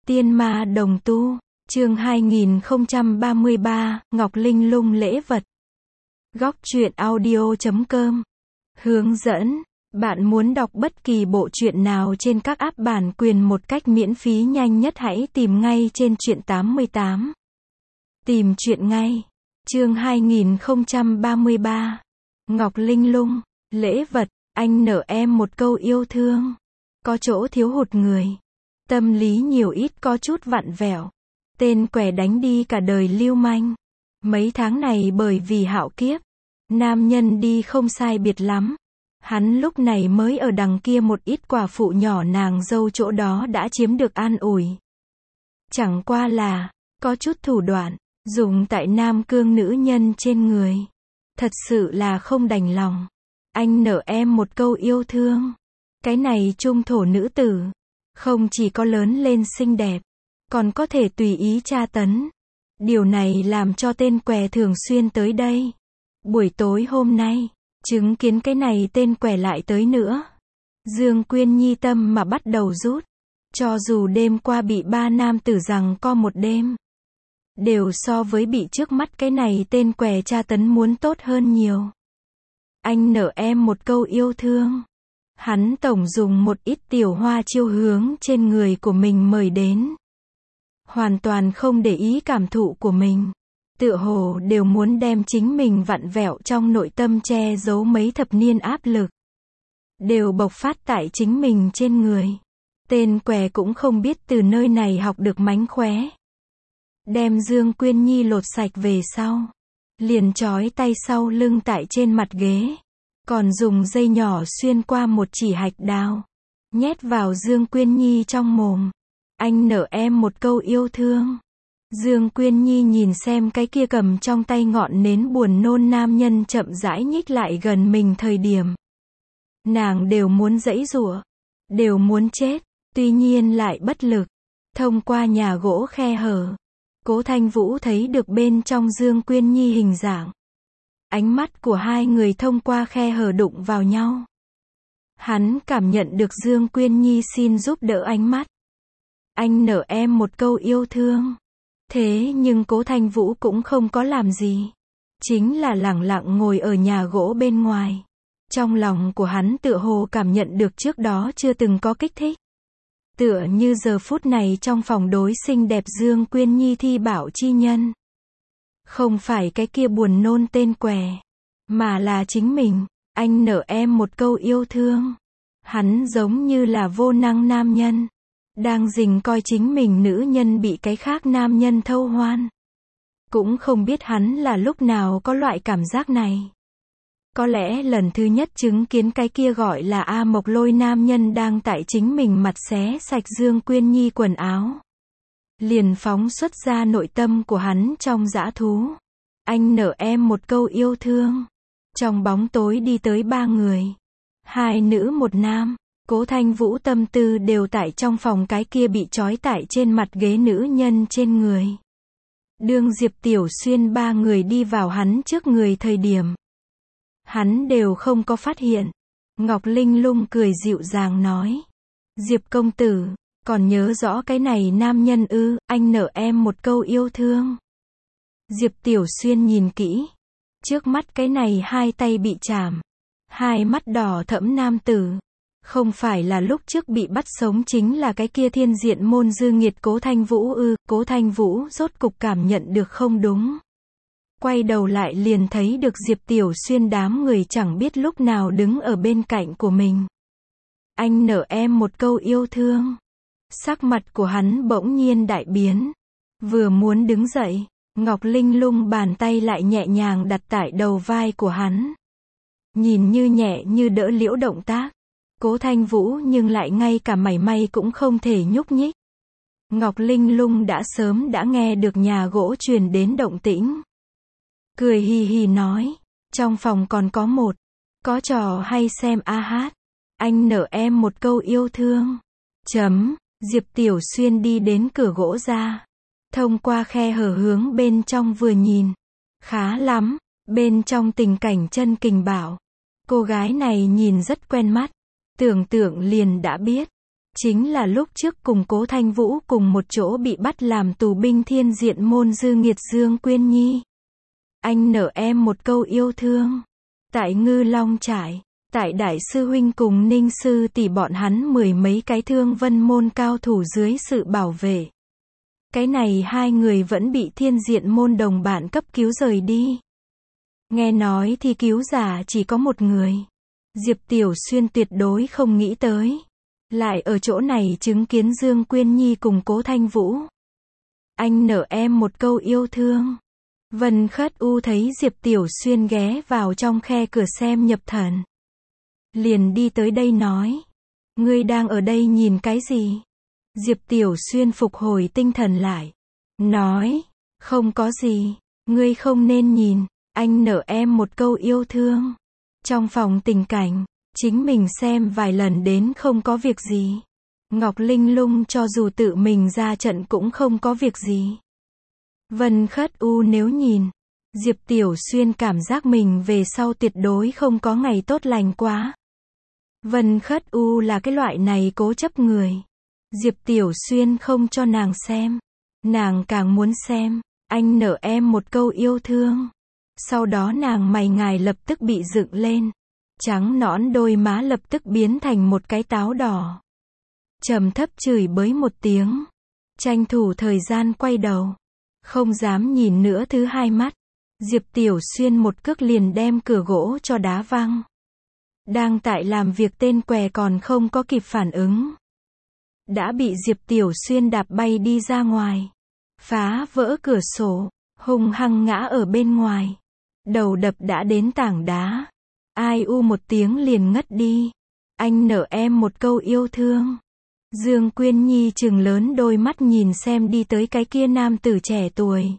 Tiên ma đồng tu, chương 2033, Ngọc Linh lung lễ vật. Góc truyện audio.com. Hướng dẫn, bạn muốn đọc bất kỳ bộ truyện nào trên các app bản quyền một cách miễn phí nhanh nhất hãy tìm ngay trên truyện 88. Tìm truyện ngay. Chương 2033. Ngọc Linh lung, lễ vật, anh nợ em một câu yêu thương. Có chỗ thiếu hụt người. Tâm lý nhiều ít có chút vặn vẹo. Tên què đánh đi cả đời lưu manh. Mấy tháng này bởi vì hạo kiếp, nam nhân đi không sai biệt lắm. Hắn lúc này mới ở đằng kia một ít quả phụ nhỏ nàng dâu chỗ đó đã chiếm được an ủi. Chẳng qua là, có chút thủ đoạn, dùng tại nam cương nữ nhân trên người. Thật sự là không đành lòng. Anh nợ em một câu yêu thương. Cái này trung thổ nữ tử, không chỉ có lớn lên xinh đẹp, còn có thể tùy ý tra tấn. Điều này làm cho tên què thường xuyên tới đây. Buổi tối hôm nay, chứng kiến cái này tên què lại tới nữa. Dương Quyên Nhi tâm mà bắt đầu rút. Cho dù đêm qua bị ba nam tử giằng co một đêm, đều so với bị trước mắt cái này tên què tra tấn muốn tốt hơn nhiều. Anh nợ em một câu yêu thương. Hắn tổng dùng một ít tiểu hoa chiêu hướng trên người của mình mời đến. Hoàn toàn không để ý cảm thụ của mình. Tựa hồ đều muốn đem chính mình vặn vẹo trong nội tâm che giấu mấy thập niên áp lực. Đều bộc phát tại chính mình trên người. Tên què cũng không biết từ nơi này học được mánh khóe. Đem Dương Quyên Nhi lột sạch về sau. Liền trói tay sau lưng tại trên mặt ghế. Còn dùng dây nhỏ xuyên qua một chỉ hạch đào. Nhét vào Dương Quyên Nhi trong mồm. Anh nợ em một câu yêu thương. Dương Quyên Nhi nhìn xem cái kia cầm trong tay ngọn nến buồn nôn nam nhân chậm rãi nhích lại gần mình thời điểm. Nàng đều muốn giãy giụa. Đều muốn chết. Tuy nhiên lại bất lực. Thông qua nhà gỗ khe hở, Cố Thanh Vũ thấy được bên trong Dương Quyên Nhi hình dạng. Ánh mắt của hai người thông qua khe hở đụng vào nhau. Hắn cảm nhận được Dương Quyên Nhi xin giúp đỡ ánh mắt. Anh nợ em một câu yêu thương. Thế nhưng Cố Thanh Vũ cũng không có làm gì. Chính là lẳng lặng ngồi ở nhà gỗ bên ngoài. Trong lòng của hắn tựa hồ cảm nhận được trước đó chưa từng có kích thích. Tựa như giờ phút này trong phòng đối xinh đẹp Dương Quyên Nhi thi bảo chi nhân. Không phải cái kia buồn nôn tên què, mà là chính mình. Anh nợ em một câu yêu thương. Hắn giống như là vô năng nam nhân, đang rình coi chính mình nữ nhân bị cái khác nam nhân thâu hoan. Cũng không biết hắn là lúc nào có loại cảm giác này. Có lẽ lần thứ nhất chứng kiến cái kia gọi là A Mộc Lôi nam nhân đang tại chính mình mặt xé sạch Dương Quyên Nhi quần áo. Liền phóng xuất ra nội tâm của hắn trong dã thú. Anh nợ em một câu yêu thương. Trong bóng tối đi tới ba người. Hai nữ một nam. Cố Thanh Vũ tâm tư đều tại trong phòng cái kia bị trói tại trên mặt ghế nữ nhân trên người. Đương Diệp Tiểu Xuyên ba người đi vào hắn trước người thời điểm, hắn đều không có phát hiện. Ngọc Linh lung cười dịu dàng nói. Diệp công tử, còn nhớ rõ cái này nam nhân ư? Anh nợ em một câu yêu thương. Diệp Tiểu Xuyên nhìn kỹ. Trước mắt cái này hai tay bị chảm, hai mắt đỏ thẫm nam tử. Không phải là lúc trước bị bắt sống chính là cái kia thiên diện môn dư nghiệt Cố Thanh Vũ ư? Cố Thanh Vũ rốt cục cảm nhận được không đúng. Quay đầu lại liền thấy được Diệp Tiểu Xuyên đám người chẳng biết lúc nào đứng ở bên cạnh của mình. Anh nợ em một câu yêu thương. Sắc mặt của hắn bỗng nhiên đại biến. Vừa muốn đứng dậy, Ngọc Linh lung bàn tay lại nhẹ nhàng đặt tại đầu vai của hắn. Nhìn như nhẹ như đỡ liễu động tác. Cố Thanh Vũ nhưng lại ngay cả mảy may cũng không thể nhúc nhích. Ngọc Linh lung đã sớm đã nghe được nhà gỗ truyền đến động tĩnh. Cười hì hì nói. Trong phòng còn có có trò hay xem a hát. Anh nợ em một câu yêu thương. Diệp Tiểu Xuyên đi đến cửa gỗ ra. Thông qua khe hở hướng bên trong vừa nhìn. Khá lắm. Bên trong tình cảnh chân kình bảo. Cô gái này nhìn rất quen mắt. Tưởng tượng liền đã biết. Chính là lúc trước cùng Cố Thanh Vũ cùng một chỗ bị bắt làm tù binh Thiên Diện Môn Dư Nghiệt Dương Quyên Nhi. Anh nợ em một câu yêu thương. Tại Ngư Long Trại, tại Đại sư huynh cùng Ninh sư tỷ bọn hắn mười mấy cái Thương Vân môn cao thủ dưới sự bảo vệ. Cái này hai người vẫn bị Thiên Diện môn đồng bạn cấp cứu rời đi. Nghe nói thì cứu giả chỉ có một người. Diệp Tiểu Xuyên tuyệt đối không nghĩ tới. Lại ở chỗ này chứng kiến Dương Quyên Nhi cùng Cố Thanh Vũ. Anh nợ em một câu yêu thương. Vân Khất U thấy Diệp Tiểu Xuyên ghé vào trong khe cửa xem nhập thần. Liền đi tới đây nói. Ngươi đang ở đây nhìn cái gì? Diệp Tiểu Xuyên phục hồi tinh thần lại. Nói. Không có gì. Ngươi không nên nhìn. Anh nợ em một câu yêu thương. Trong phòng tình cảnh, chính mình xem vài lần đến không có việc gì. Ngọc Linh Lung cho dù tự mình ra trận cũng không có việc gì. Vân Khất U nếu nhìn, Diệp Tiểu Xuyên cảm giác mình về sau tuyệt đối không có ngày tốt lành quá. Vân Khất U là cái loại này cố chấp người. Diệp Tiểu Xuyên không cho nàng xem. Nàng càng muốn xem. Anh nợ em một câu yêu thương. Sau đó nàng mày ngài lập tức bị dựng lên. Trắng nõn đôi má lập tức biến thành một cái táo đỏ. Trầm thấp chửi bới một tiếng. Tranh thủ thời gian quay đầu. Không dám nhìn nữa thứ hai mắt. Diệp Tiểu Xuyên một cước liền đem cửa gỗ cho đá văng. Đang tại làm việc tên què còn không có kịp phản ứng. Đã bị Diệp Tiểu Xuyên đạp bay đi ra ngoài. Phá vỡ cửa sổ. Hung hăng ngã ở bên ngoài. Đầu đập đã đến tảng đá. Ai u một tiếng liền ngất đi. Anh nợ em một câu yêu thương. Dương Quyên Nhi trừng lớn đôi mắt nhìn xem đi tới cái kia nam tử trẻ tuổi.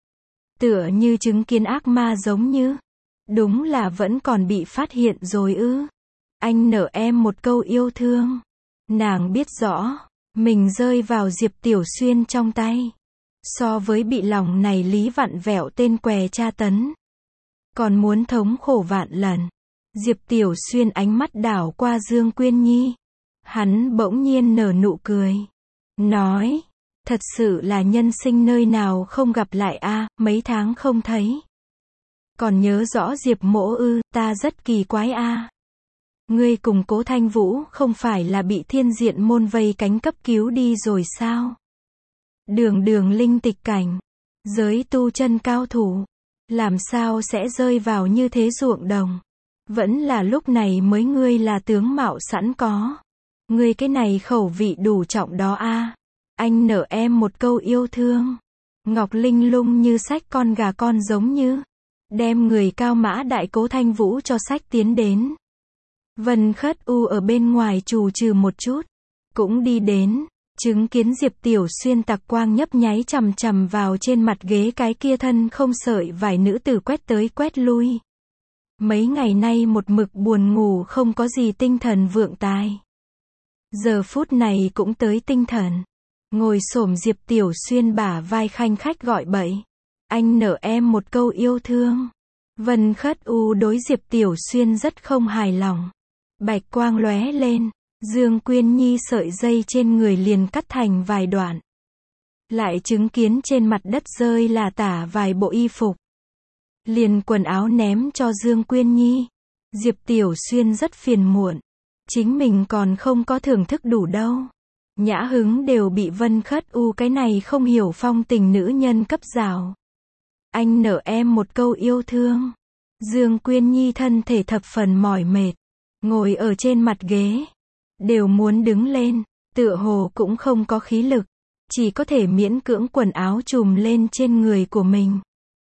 Tựa như chứng kiến ác ma giống như. Đúng là vẫn còn bị phát hiện rồi ư. Anh nợ em một câu yêu thương. Nàng biết rõ, mình rơi vào Diệp Tiểu Xuyên trong tay. So với bị lòng này lý vặn vẹo tên què tra tấn. Còn muốn thống khổ vạn lần. Diệp Tiểu Xuyên ánh mắt đảo qua Dương Quyên Nhi. Hắn bỗng nhiên nở nụ cười. Nói, thật sự là nhân sinh nơi nào không gặp lại a, mấy tháng không thấy. Còn nhớ rõ Diệp mỗ ư, ta rất kỳ quái a. Ngươi cùng Cố Thanh Vũ không phải là bị Thiên Diện môn vây cánh cấp cứu đi rồi sao? Đường đường linh tịch cảnh. Giới tu chân cao thủ. Làm sao sẽ rơi vào như thế ruộng đồng? Vẫn là lúc này mới ngươi là tướng mạo sẵn có. Ngươi cái này khẩu vị đủ trọng đó a. Anh nợ em một câu yêu thương. Ngọc Linh Lung như sách con gà con giống như. Đem người cao mã đại Cố Thanh Vũ cho sách tiến đến. Vân Khất U ở bên ngoài trù trừ một chút. Cũng đi đến. Chứng kiến Diệp Tiểu Xuyên tặc quang nhấp nháy chằm chằm vào trên mặt ghế cái kia thân không sợi vài nữ tử quét tới quét lui. Mấy ngày nay một mực buồn ngủ không có gì tinh thần vượng tài. Giờ phút này cũng tới tinh thần. Ngồi xổm Diệp Tiểu Xuyên bả vai khanh khách gọi bậy. Anh nợ em một câu yêu thương. Vân Khất U đối Diệp Tiểu Xuyên rất không hài lòng. Bạch quang lóe lên. Dương Quyên Nhi sợi dây trên người liền cắt thành vài đoạn. Lại chứng kiến trên mặt đất rơi là tả vài bộ y phục. Liền quần áo ném cho Dương Quyên Nhi. Diệp Tiểu Xuyên rất phiền muộn. Chính mình còn không có thưởng thức đủ đâu. Nhã hứng đều bị Vân Khất U cái này không hiểu phong tình nữ nhân cấp rào. Anh nợ em một câu yêu thương. Dương Quyên Nhi thân thể thập phần mỏi mệt. Ngồi ở trên mặt ghế. Đều muốn đứng lên. Tựa hồ cũng không có khí lực. Chỉ có thể miễn cưỡng quần áo trùm lên trên người của mình.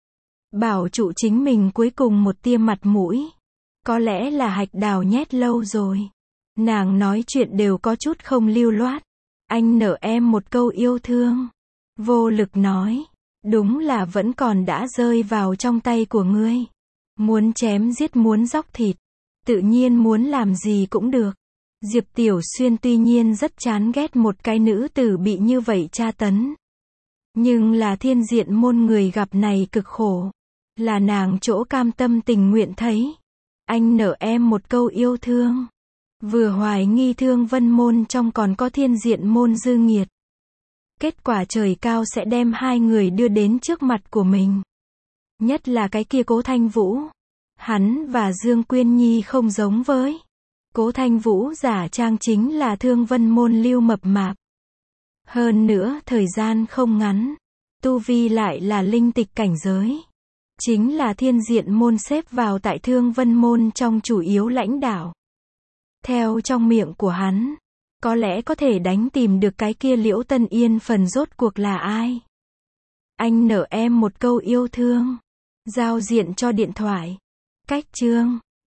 Bảo trụ chính mình cuối cùng một tia mặt mũi. Có lẽ là hạch đào nhét lâu rồi. Nàng nói chuyện đều có chút không lưu loát. Anh nợ em một câu yêu thương. Vô lực nói. Đúng là vẫn còn đã rơi vào trong tay của ngươi. Muốn chém giết muốn dóc thịt. Tự nhiên muốn làm gì cũng được. Diệp Tiểu Xuyên tuy nhiên rất chán ghét một cái nữ tử bị như vậy tra tấn. Nhưng là Thiên Diện môn người gặp này cực khổ. Là nàng chỗ cam tâm tình nguyện thấy. Anh nợ em một câu yêu thương. Vừa hoài nghi Thương Vân Môn trong còn có Thiên Diện Môn Dư Nghiệt. Kết quả trời cao sẽ đem hai người đưa đến trước mặt của mình. Nhất là cái kia Cố Thanh Vũ. Hắn và Dương Quyên Nhi không giống với. Cố Thanh Vũ giả trang chính là Thương Vân Môn Lưu mập mạp. Hơn nữa, thời gian không ngắn. Tu vi lại là linh tịch cảnh giới. Chính là Thiên Diện Môn xếp vào tại Thương Vân Môn trong chủ yếu lãnh đạo. Theo trong miệng của hắn, có lẽ có thể đánh tìm được cái kia Liễu Tân Yên phần rốt cuộc là ai. Anh nợ em một câu yêu thương. Giao diện cho điện thoại. Cách chương